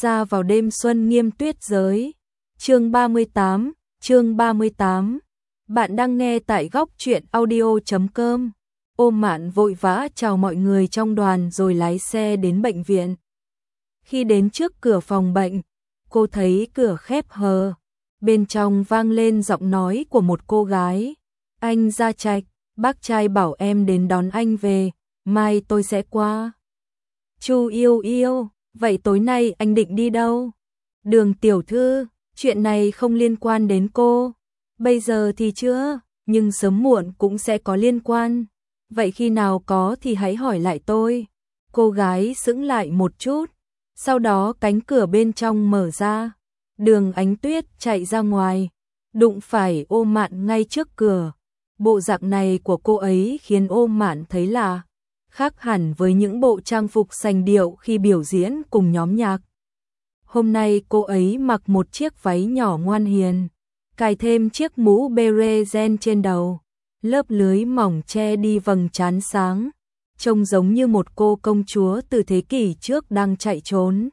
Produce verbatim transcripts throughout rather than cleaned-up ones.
ra vào đêm xuân nghiêm tuyết giới. Chương ba mươi tám, chương ba mươi tám. Bạn đang nghe tại góc truyện audio chấm com. Ôm Mạn vội vã chào mọi người trong đoàn rồi lái xe đến bệnh viện. Khi đến trước cửa phòng bệnh, cô thấy cửa khép hờ. Bên trong vang lên giọng nói của một cô gái. Anh Gia Trạch, bác trai bảo em đến đón anh về, mai tôi sẽ qua. Chu yêu yêu, vậy tối nay anh định đi đâu? Đường tiểu thư, chuyện này không liên quan đến cô. Bây giờ thì chưa, nhưng sớm muộn cũng sẽ có liên quan. Vậy khi nào có thì hãy hỏi lại tôi. Cô gái sững lại một chút, sau đó cánh cửa bên trong mở ra. Đường Ánh Tuyết chạy ra ngoài, đụng phải Ôm Mạn ngay trước cửa. Bộ dạng này của cô ấy khiến Ôm Mạn thấy lạ, khác hẳn với những bộ trang phục sành điệu khi biểu diễn cùng nhóm nhạc. Hôm nay cô ấy mặc một chiếc váy nhỏ ngoan hiền, cài thêm chiếc mũ beret ren trên đầu, lớp lưới mỏng che đi vầng trán sáng, trông giống như một cô công chúa từ thế kỷ trước đang chạy trốn.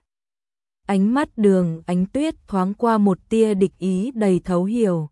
Ánh mắt Đường Ánh Tuyết thoáng qua một tia địch ý đầy thấu hiểu.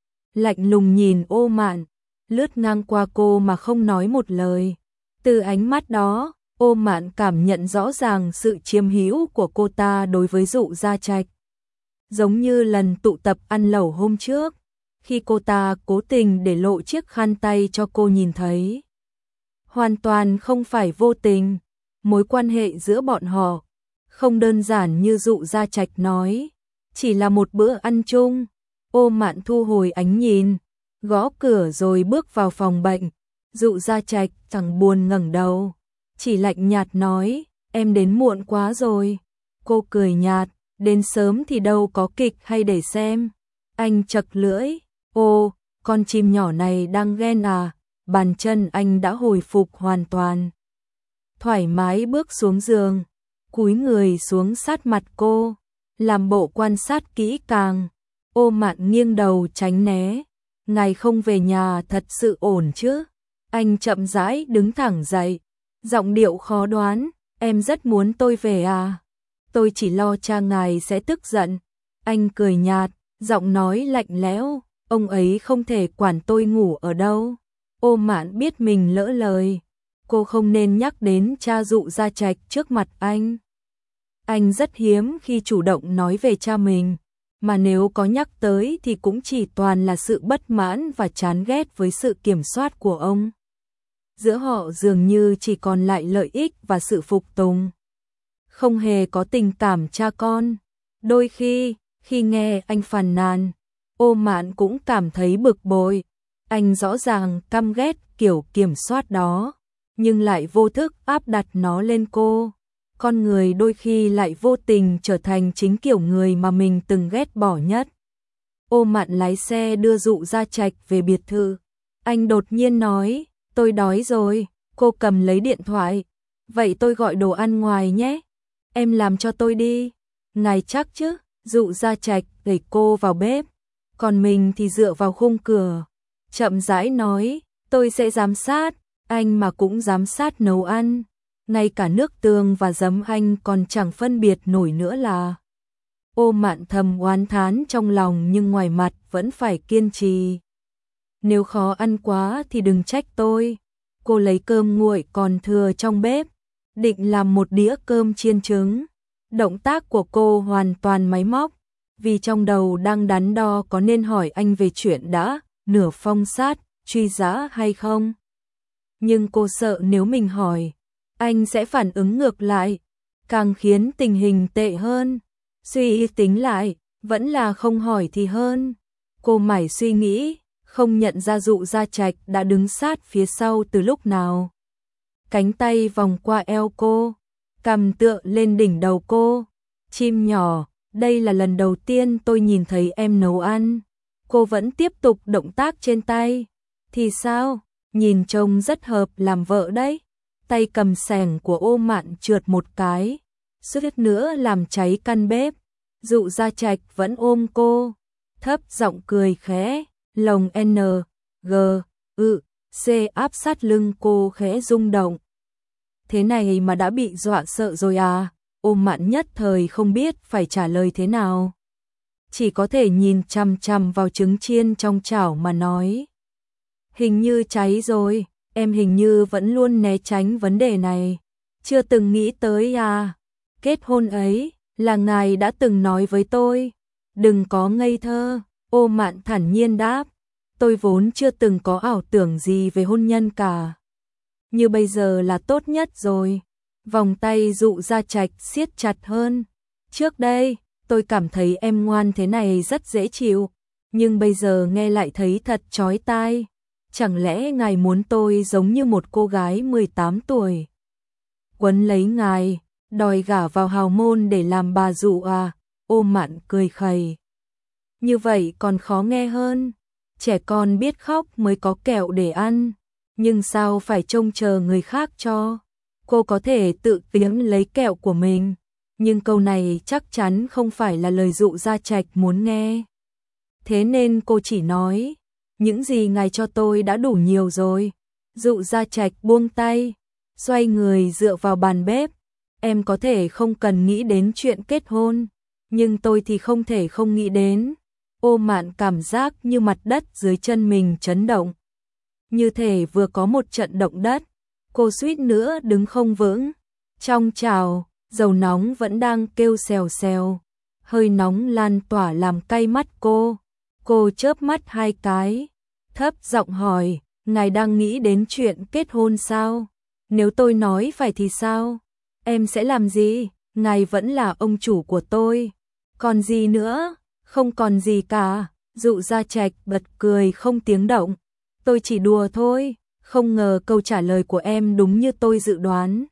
Lạnh lùng nhìn Ôm Mạn, lướt ngang qua cô mà không nói một lời. Từ ánh mắt đó, Ôm Mạn cảm nhận rõ ràng sự chiếm hữu của cô ta đối với Dụ Gia Trạch. Giống như lần tụ tập ăn lẩu hôm trước, khi cô ta cố tình để lộ chiếc khăn tay cho cô nhìn thấy. Hoàn toàn không phải vô tình, mối quan hệ giữa bọn họ không đơn giản như Dụ Gia Trạch nói, chỉ là một bữa ăn chung. Ôm Mạn thu hồi ánh nhìn, gõ cửa rồi bước vào phòng bệnh. Dụ Gia Trạch chẳng buồn ngẩng đầu, chỉ lạnh nhạt nói, em đến muộn quá rồi. Cô cười nhạt, đến sớm thì đâu có kịch hay để xem. Anh chật lưỡi, ô, con chim nhỏ này đang ghen à? Bàn chân anh đã hồi phục hoàn toàn. Thoải mái bước xuống giường, cúi người xuống sát mặt cô, làm bộ quan sát kỹ càng. Ôm Mạn nghiêng đầu tránh né. Ngài không về nhà thật sự ổn chứ? Anh chậm rãi đứng thẳng dậy, giọng điệu khó đoán, em rất muốn tôi về à? Tôi chỉ lo cha ngài sẽ tức giận. Anh cười nhạt, giọng nói lạnh lẽo, ông ấy không thể quản tôi ngủ ở đâu. Ôm Mạn biết mình lỡ lời, cô không nên nhắc đến cha Dụ Gia Trạch trước mặt anh. Anh rất hiếm khi chủ động nói về cha mình, mà nếu có nhắc tới thì cũng chỉ toàn là sự bất mãn và chán ghét với sự kiểm soát của ông. Giữa họ dường như chỉ còn lại lợi ích và sự phục tùng, không hề có tình cảm cha con. Đôi khi, khi nghe anh phàn nàn, Ôm Mạn cũng cảm thấy bực bội. Anh rõ ràng căm ghét kiểu kiểm soát đó, nhưng lại vô thức áp đặt nó lên cô. Con người đôi khi lại vô tình trở thành chính kiểu người mà mình từng ghét bỏ nhất. Ôm Mạn lái xe đưa Dụ Gia Trạch về biệt thự. Anh đột nhiên nói, tôi đói rồi. Cô cầm lấy điện thoại, vậy tôi gọi đồ ăn ngoài nhé. Em làm cho tôi đi. Ngài chắc chứ? Dụ Gia Trạch đẩy cô vào bếp, còn mình thì dựa vào khung cửa, chậm rãi nói, tôi sẽ giám sát. Anh mà cũng giám sát nấu ăn, ngay cả nước tương và giấm anh còn chẳng phân biệt nổi nữa là. Ôm Mạn thầm oán thán trong lòng nhưng ngoài mặt vẫn phải kiên trì. Nếu khó ăn quá thì đừng trách tôi. Cô lấy cơm nguội còn thừa trong bếp, định làm một đĩa cơm chiên trứng. Động tác của cô hoàn toàn máy móc, vì trong đầu đang đắn đo có nên hỏi anh về chuyện đã nửa phong sát, truy giã hay không. Nhưng cô sợ nếu mình hỏi, anh sẽ phản ứng ngược lại, càng khiến tình hình tệ hơn. Suy tính lại, vẫn là không hỏi thì hơn. Cô mải suy nghĩ, không nhận ra Dụ Gia Trạch đã đứng sát phía sau từ lúc nào. Cánh tay vòng qua eo cô, cằm tựa lên đỉnh đầu cô. Chim nhỏ, đây là lần đầu tiên tôi nhìn thấy em nấu ăn. Cô vẫn tiếp tục động tác trên tay. Thì sao? Nhìn trông rất hợp làm vợ đấy. Tay cầm xẻng của Ôm Mạn trượt một cái, suýt nữa làm cháy căn bếp. Dụ Gia Trạch vẫn ôm cô, thấp giọng cười khẽ, lồng N, G, ư, C áp sát lưng cô khẽ rung động. Thế này mà đã bị dọa sợ rồi à? Ôm Mạn nhất thời không biết phải trả lời thế nào. Chỉ có thể nhìn chằm chằm vào trứng chiên trong chảo mà nói. Hình như cháy rồi, em hình như vẫn luôn né tránh vấn đề này. Chưa từng nghĩ tới à, kết hôn ấy là ngài đã từng nói với tôi. Đừng có ngây thơ, Ôm Mạn thản nhiên đáp. Tôi vốn chưa từng có ảo tưởng gì về hôn nhân cả. Như bây giờ là tốt nhất rồi. Vòng tay Dụ Gia Trạch siết chặt hơn. Trước đây, tôi cảm thấy em ngoan thế này rất dễ chịu, nhưng bây giờ nghe lại thấy thật chói tai. Chẳng lẽ ngài muốn tôi giống như một cô gái mười tám tuổi? Quấn lấy ngài, đòi gả vào hào môn để làm bà Dụ à? Ôm Mạn cười khẩy. Như vậy còn khó nghe hơn. Trẻ con biết khóc mới có kẹo để ăn, nhưng sao phải trông chờ người khác cho. Cô có thể tự kiếm lấy kẹo của mình, nhưng câu này chắc chắn không phải là lời Dụ Gia Trạch muốn nghe. Thế nên cô chỉ nói, những gì ngài cho tôi đã đủ nhiều rồi. Dụ Gia Trạch buông tay, xoay người dựa vào bàn bếp. Em có thể không cần nghĩ đến chuyện kết hôn, nhưng tôi thì không thể không nghĩ đến. Ôm Mạn cảm giác như mặt đất dưới chân mình chấn động. Như thể vừa có một trận động đất, cô suýt nữa đứng không vững. Trong chảo, dầu nóng vẫn đang kêu xèo xèo, hơi nóng lan tỏa làm cay mắt cô. Cô chớp mắt hai cái, thấp giọng hỏi, ngài đang nghĩ đến chuyện kết hôn sao? Nếu tôi nói phải thì sao? Em sẽ làm gì? Ngài vẫn là ông chủ của tôi. Còn gì nữa? Không còn gì cả. Dụ Gia Trạch bật cười không tiếng động. Tôi chỉ đùa thôi, không ngờ câu trả lời của em đúng như tôi dự đoán.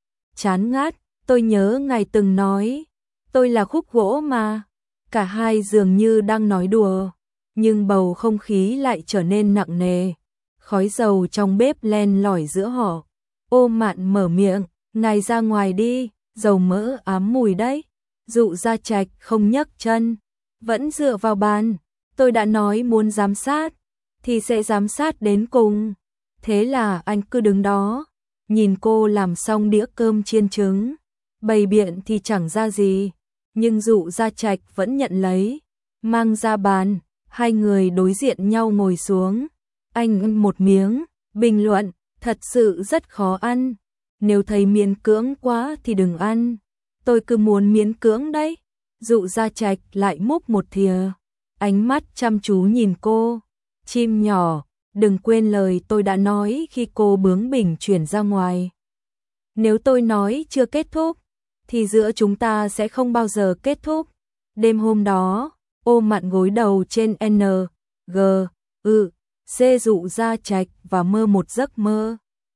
Chán ngắt, tôi nhớ ngài từng nói, tôi là khúc gỗ mà. Cả hai dường như đang nói đùa, nhưng bầu không khí lại trở nên nặng nề. Khói dầu trong bếp len lỏi giữa họ. Ôm Mạn mở miệng, ngài ra ngoài đi, dầu mỡ ám mùi đấy. Dụ Gia Trạch không nhấc chân, vẫn dựa vào bàn. Tôi đã nói muốn giám sát, thì sẽ giám sát đến cùng. Thế là anh cứ đứng đó, nhìn cô làm xong đĩa cơm chiên trứng. Bày biện thì chẳng ra gì, nhưng Dụ Gia Trạch vẫn nhận lấy, mang ra bàn. Hai người đối diện nhau ngồi xuống. Anh ăn một miếng, bình luận, thật sự rất khó ăn. Nếu thấy miễn cưỡng quá thì đừng ăn. Tôi cứ muốn miễn cưỡng đấy. Dụ Gia Trạch lại múc một thìa, ánh mắt chăm chú nhìn cô. Chim nhỏ, đừng quên lời tôi đã nói khi cô bướng bỉnh chuyển ra ngoài. Nếu tôi nói chưa kết thúc, thì giữa chúng ta sẽ không bao giờ kết thúc. Đêm hôm đó, Ôm Mạn gối đầu trên N, G, ư, C Dụ Gia Trạch và mơ một giấc mơ.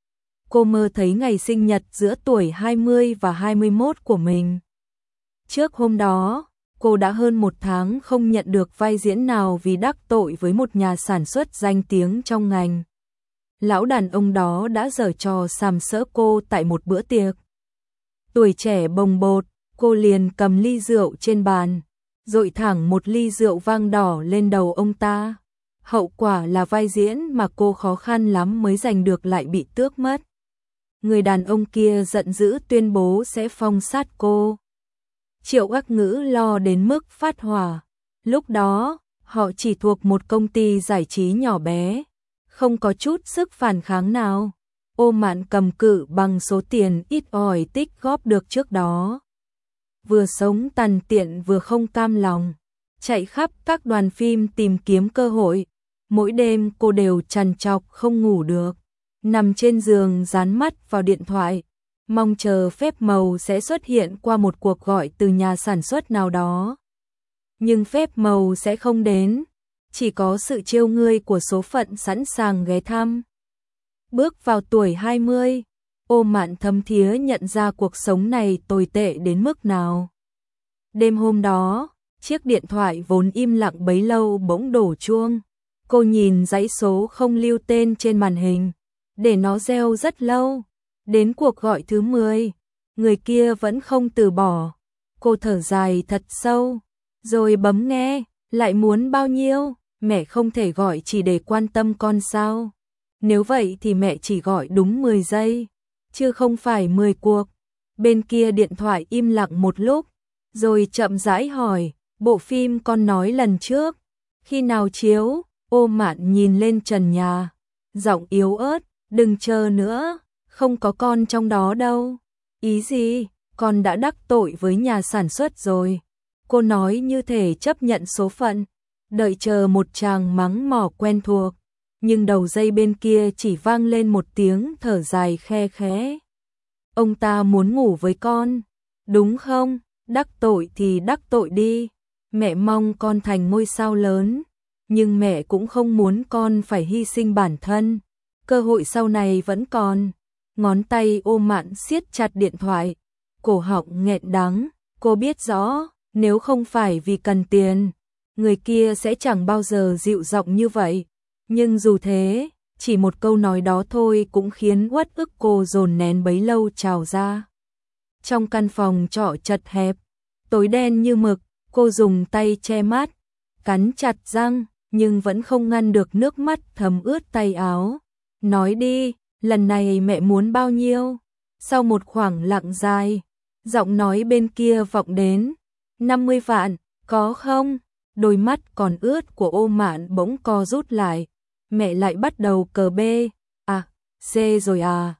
Cô mơ thấy ngày sinh nhật giữa tuổi hai mươi và hai mươi mốt của mình. Trước hôm đó, cô đã hơn một tháng không nhận được vai diễn nào vì đắc tội với một nhà sản xuất danh tiếng trong ngành. Lão đàn ông đó đã giở trò sàm sỡ cô tại một bữa tiệc. Tuổi trẻ bồng bột, cô liền cầm ly rượu trên bàn, dội thẳng một ly rượu vang đỏ lên đầu ông ta. Hậu quả là vai diễn mà cô khó khăn lắm mới giành được lại bị tước mất. Người đàn ông kia giận dữ tuyên bố sẽ phong sát cô. Triệu Ác Ngữ lo đến mức phát hỏa. Lúc đó, họ chỉ thuộc một công ty giải trí nhỏ bé, không có chút sức phản kháng nào. Ôm Mạn cầm cự bằng số tiền ít ỏi tích góp được trước đó. Vừa sống tàn tiện vừa không cam lòng, chạy khắp các đoàn phim tìm kiếm cơ hội. Mỗi đêm cô đều trằn trọc không ngủ được, nằm trên giường dán mắt vào điện thoại, mong chờ phép màu sẽ xuất hiện qua một cuộc gọi từ nhà sản xuất nào đó. Nhưng phép màu sẽ không đến, chỉ có sự trêu ngươi của số phận sẵn sàng ghé thăm. Bước vào tuổi hai mươi, Ôm Mạn thấm thía nhận ra cuộc sống này tồi tệ đến mức nào. Đêm hôm đó, chiếc điện thoại vốn im lặng bấy lâu bỗng đổ chuông. Cô nhìn dãy số không lưu tên trên màn hình, để nó reo rất lâu. Đến cuộc gọi thứ mười, người kia vẫn không từ bỏ. Cô thở dài thật sâu, rồi bấm nghe. Lại muốn bao nhiêu? Mẹ không thể gọi chỉ để quan tâm con sao? Nếu vậy thì mẹ chỉ gọi đúng mười giây, chứ không phải mười cuộc. Bên kia điện thoại im lặng một lúc, rồi chậm rãi hỏi, bộ phim con nói lần trước, khi nào chiếu? Ô Mạn nhìn lên trần nhà, giọng yếu ớt, đừng chờ nữa, không có con trong đó đâu. Ý gì? Con đã đắc tội với nhà sản xuất rồi. Cô nói như thể chấp nhận số phận, đợi chờ một tràng mắng mỏ quen thuộc, nhưng đầu dây bên kia chỉ vang lên một tiếng thở dài khe khẽ. Ông ta muốn ngủ với con, đúng không? Đắc tội thì đắc tội đi. Mẹ mong con thành ngôi sao lớn, nhưng mẹ cũng không muốn con phải hy sinh bản thân. Cơ hội sau này vẫn còn. Ngón tay Ô Mạn siết chặt điện thoại, cổ họng nghẹn đắng. Cô biết rõ, nếu không phải vì cần tiền, người kia sẽ chẳng bao giờ dịu giọng như vậy. Nhưng dù thế, chỉ một câu nói đó thôi cũng khiến uất ức cô dồn nén bấy lâu trào ra. Trong căn phòng trọ chật hẹp, tối đen như mực, cô dùng tay che mắt, cắn chặt răng, nhưng vẫn không ngăn được nước mắt thấm ướt tay áo. Nói đi, lần này mẹ muốn bao nhiêu? Sau một khoảng lặng dài, giọng nói bên kia vọng đến. năm mươi vạn, có không? Đôi mắt còn ướt của Ô Mạn bỗng co rút lại. Mẹ lại bắt đầu cờ B, à, C rồi à.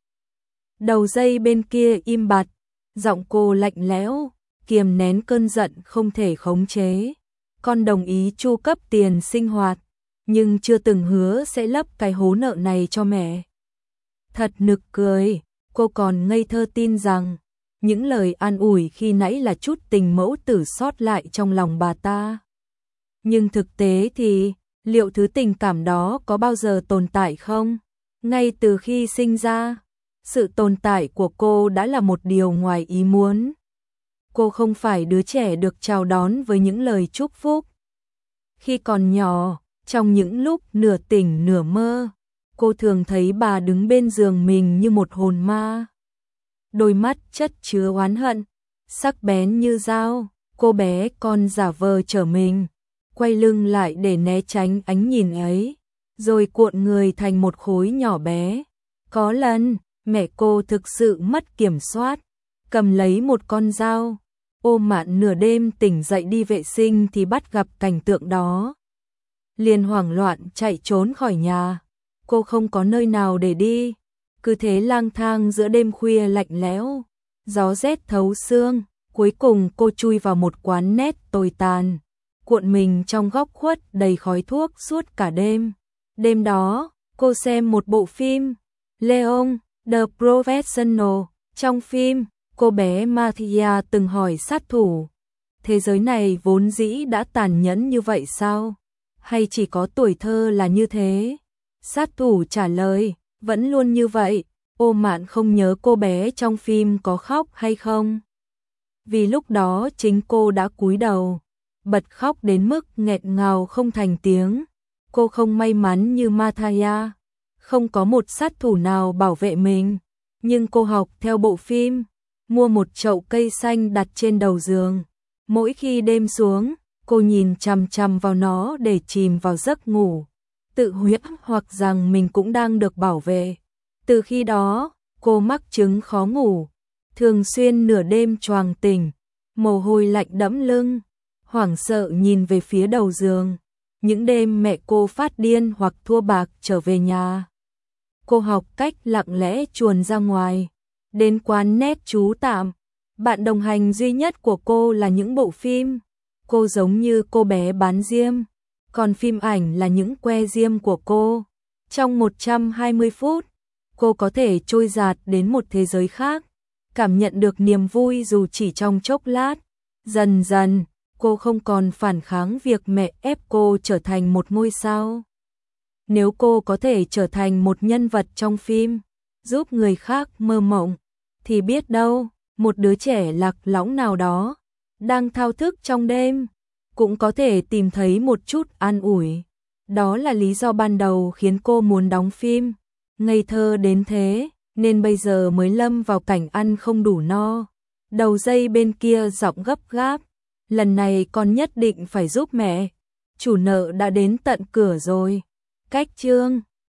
Đầu dây bên kia im bặt, giọng cô lạnh lẽo, kiềm nén cơn giận không thể khống chế. Con đồng ý chu cấp tiền sinh hoạt, nhưng chưa từng hứa sẽ lấp cái hố nợ này cho mẹ. Thật nực cười, cô còn ngây thơ tin rằng những lời an ủi khi nãy là chút tình mẫu tử sót lại trong lòng bà ta. Nhưng thực tế thì, liệu thứ tình cảm đó có bao giờ tồn tại không? Ngay từ khi sinh ra, sự tồn tại của cô đã là một điều ngoài ý muốn. Cô không phải đứa trẻ được chào đón với những lời chúc phúc. Khi còn nhỏ, trong những lúc nửa tỉnh nửa mơ, cô thường thấy bà đứng bên giường mình như một hồn ma. Đôi mắt chất chứa oán hận, sắc bén như dao, cô bé con giả vờ trở mình, quay lưng lại để né tránh ánh nhìn ấy, rồi cuộn người thành một khối nhỏ bé. Có lần, mẹ cô thực sự mất kiểm soát, cầm lấy một con dao. Ô Mạn nửa đêm tỉnh dậy đi vệ sinh thì bắt gặp cảnh tượng đó. Liền hoảng loạn chạy trốn khỏi nhà. Cô không có nơi nào để đi, cứ thế lang thang giữa đêm khuya lạnh lẽo, gió rét thấu xương. Cuối cùng cô chui vào một quán net tồi tàn, cuộn mình trong góc khuất đầy khói thuốc suốt cả đêm. Đêm đó, cô xem một bộ phim, Leon, The Professional. Trong phim, cô bé Mathia từng hỏi sát thủ, thế giới này vốn dĩ đã tàn nhẫn như vậy sao? Hay chỉ có tuổi thơ là như thế? Sát thủ trả lời, vẫn luôn như vậy. Ô Mạn không nhớ cô bé trong phim có khóc hay không, vì lúc đó chính cô đã cúi đầu, bật khóc đến mức nghẹn ngào không thành tiếng. Cô không may mắn như Mathia, không có một sát thủ nào bảo vệ mình, nhưng cô học theo bộ phim, mua một chậu cây xanh đặt trên đầu giường. Mỗi khi đêm xuống, cô nhìn chằm chằm vào nó để chìm vào giấc ngủ, tự huyễn hoặc rằng mình cũng đang được bảo vệ. Từ khi đó, cô mắc chứng khó ngủ, thường xuyên nửa đêm choàng tỉnh, mồ hôi lạnh đẫm lưng, hoảng sợ nhìn về phía đầu giường. Những đêm mẹ cô phát điên hoặc thua bạc trở về nhà, cô học cách lặng lẽ chuồn ra ngoài, đến quán net trú tạm. Bạn đồng hành duy nhất của cô là những bộ phim. Cô giống như cô bé bán diêm, còn phim ảnh là những que diêm của cô. Trong một trăm hai mươi phút, cô có thể trôi dạt đến một thế giới khác, cảm nhận được niềm vui dù chỉ trong chốc lát. Dần dần, cô không còn phản kháng việc mẹ ép cô trở thành một ngôi sao. Nếu cô có thể trở thành một nhân vật trong phim, giúp người khác mơ mộng, thì biết đâu, một đứa trẻ lạc lõng nào đó, đang thao thức trong đêm, cũng có thể tìm thấy một chút an ủi. Đó là lý do ban đầu khiến cô muốn đóng phim. Ngây thơ đến thế, nên bây giờ mới lâm vào cảnh ăn không đủ no. Đầu dây bên kia giọng gấp gáp, lần này con nhất định phải giúp mẹ, chủ nợ đã đến tận cửa rồi. Cách chương